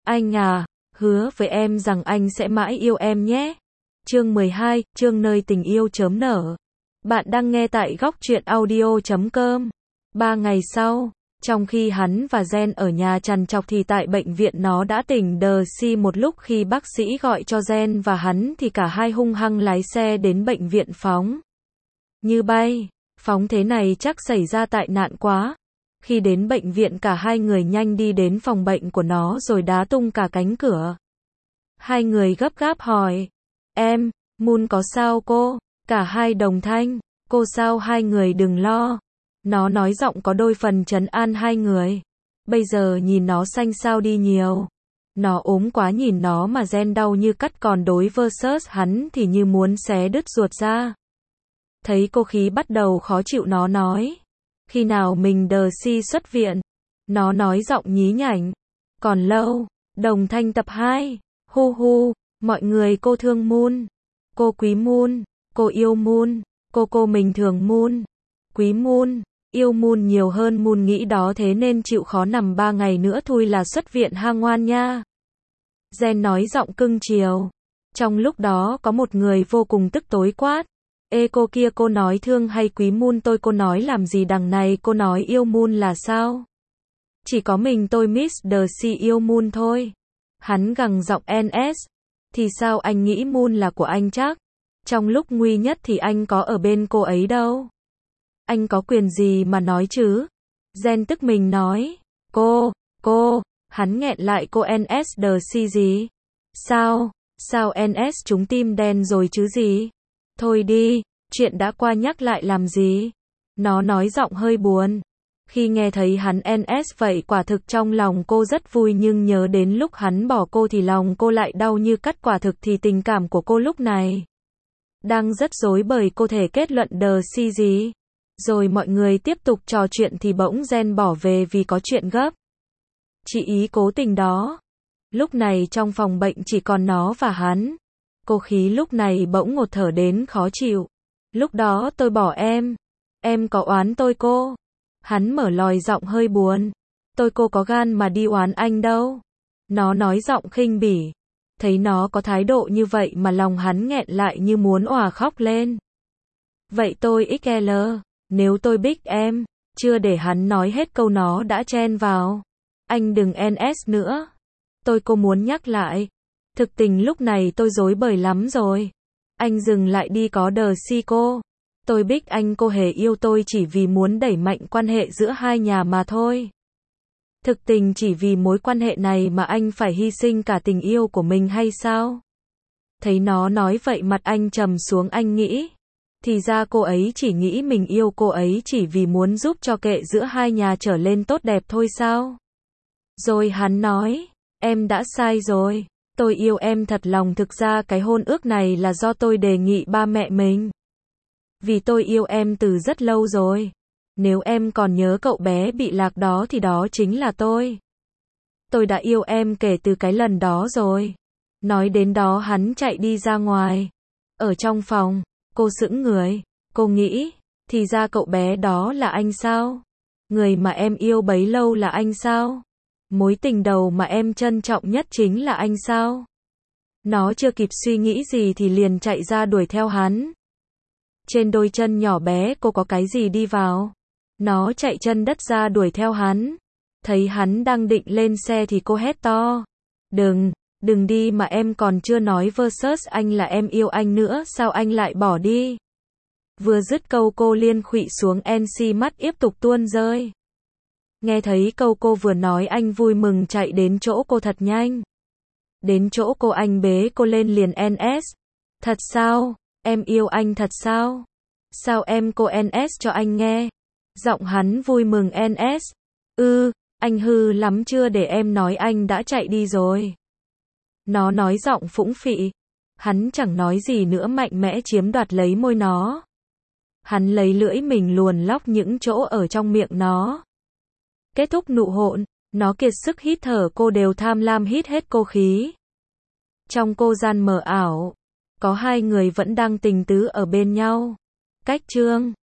Anh à, hứa với em rằng anh sẽ mãi yêu em nhé. Chương 12, chương nơi tình yêu chớm nở. Bạn đang nghe tại góc truyện audio.com. 3 ngày sau, trong khi hắn và Jen ở nhà trằn trọc thì tại bệnh viện nó đã tỉnh đờ si một lúc khi bác sĩ gọi cho Jen và hắn thì cả hai hung hăng lái xe đến bệnh viện phóng. Như bay, phóng thế này chắc xảy ra tai nạn quá. Khi đến bệnh viện cả hai người nhanh đi đến phòng bệnh của nó rồi đá tung cả cánh cửa. Hai người gấp gáp hỏi. Em, Moon có sao cô? Cả hai đồng thanh. Cô sao hai người đừng lo. Nó nói giọng có đôi phần trấn an hai người. Bây giờ nhìn nó xanh xao đi nhiều. Nó ốm quá nhìn nó mà Jen đau như cắt còn đối versus hắn thì như muốn xé đứt ruột ra. Thấy cô khí bắt đầu khó chịu nó nói. Khi nào mình đờ si xuất viện? Nó nói giọng nhí nhảnh. Còn lâu. Đồng thanh tập 2. Hu hu. Mọi người cô thương Moon. Cô quý Moon. Cô yêu Moon. Cô mình thường Moon. Quý Moon. Yêu Moon nhiều hơn Moon nghĩ đó thế nên chịu khó nằm 3 ngày nữa thôi là xuất viện ha ngoan nha. Jen nói giọng cưng chiều. Trong lúc đó có một người vô cùng tức tối quát. Ê cô kia cô nói thương hay quý Moon tôi cô nói làm gì đằng này cô nói yêu Moon là sao? Chỉ có mình tôi Mr. C yêu Moon thôi. Hắn gằn giọng NS. Thì sao anh nghĩ Moon là của anh chắc? Trong lúc nguy nhất thì anh có ở bên cô ấy đâu. Anh có quyền gì mà nói chứ? Jen tức mình nói. Cô, hắn nghẹn lại cô NSDC gì? Sao NS chúng tim đen rồi chứ gì? Thôi đi, chuyện đã qua nhắc lại làm gì? Nó nói giọng hơi buồn. Khi nghe thấy hắn NS vậy quả thực trong lòng cô rất vui nhưng nhớ đến lúc hắn bỏ cô thì lòng cô lại đau như cắt quả thực thì tình cảm của cô lúc này đang rất rối bời cô thể kết luận đờ si gì. Rồi mọi người tiếp tục trò chuyện thì bỗng Jen bỏ về vì có chuyện gấp. Chị ý cố tình đó. Lúc này trong phòng bệnh chỉ còn nó và hắn. Cô khí lúc này bỗng ngột thở đến khó chịu. Lúc đó tôi bỏ em có oán tôi cô? Hắn mở lòi giọng hơi buồn. Cô có gan mà đi oán anh đâu. Nó nói giọng khinh bỉ. Thấy nó có thái độ như vậy mà lòng hắn nghẹn lại như muốn òa khóc lên. Vậy tôi XL, nếu tôi biết em, chưa để hắn nói hết câu nó đã chen vào. Anh đừng NS nữa. Cô muốn nhắc lại. Thực tình lúc này tôi rối bời lắm rồi. Anh dừng lại đi có đờ si cô. Tôi biết anh cô hề yêu tôi chỉ vì muốn đẩy mạnh quan hệ giữa hai nhà mà thôi. Thực tình chỉ vì mối quan hệ này mà anh phải hy sinh cả tình yêu của mình hay sao? Thấy nó nói vậy mặt anh trầm xuống anh nghĩ. Thì ra cô ấy chỉ nghĩ mình yêu cô ấy chỉ vì muốn giúp cho kệ giữa hai nhà trở lên tốt đẹp thôi sao? Rồi hắn nói, em đã sai rồi. Tôi yêu em thật lòng thực ra cái hôn ước này là do tôi đề nghị ba mẹ mình. Vì tôi yêu em từ rất lâu rồi. Nếu em còn nhớ cậu bé bị lạc đó thì đó chính là tôi. Tôi đã yêu em kể từ cái lần đó rồi. Nói đến đó hắn chạy đi ra ngoài. Ở trong phòng, cô sững người. Cô nghĩ, thì ra cậu bé đó là anh sao? Người mà em yêu bấy lâu là anh sao? Mối tình đầu mà em trân trọng nhất chính là anh sao? Nó chưa kịp suy nghĩ gì thì liền chạy ra đuổi theo hắn. Trên đôi chân nhỏ bé cô có cái gì đi vào. Nó chạy chân đất ra đuổi theo hắn. Thấy hắn đang định lên xe thì cô hét to. Đừng đi mà em còn chưa nói versus anh là em yêu anh nữa sao anh lại bỏ đi. Vừa dứt câu cô liên khuỵu xuống NC mắt tiếp tục tuôn rơi. Nghe thấy câu cô vừa nói anh vui mừng chạy đến chỗ cô thật nhanh. Đến chỗ cô anh bế cô lên liền NS. Thật sao? Em yêu anh thật sao? Sao em cô NS cho anh nghe? Giọng hắn vui mừng NS. Anh hư lắm chưa để em nói anh đã chạy đi rồi. Nó nói giọng phũng phị. Hắn chẳng nói gì nữa mạnh mẽ chiếm đoạt lấy môi nó. Hắn lấy lưỡi mình luồn lóc những chỗ ở trong miệng nó. Kết thúc nụ hôn, nó kiệt sức hít thở cô đều tham lam hít hết cô khí. Trong cô gian mờ ảo, có hai người vẫn đang tình tứ ở bên nhau. Cách chương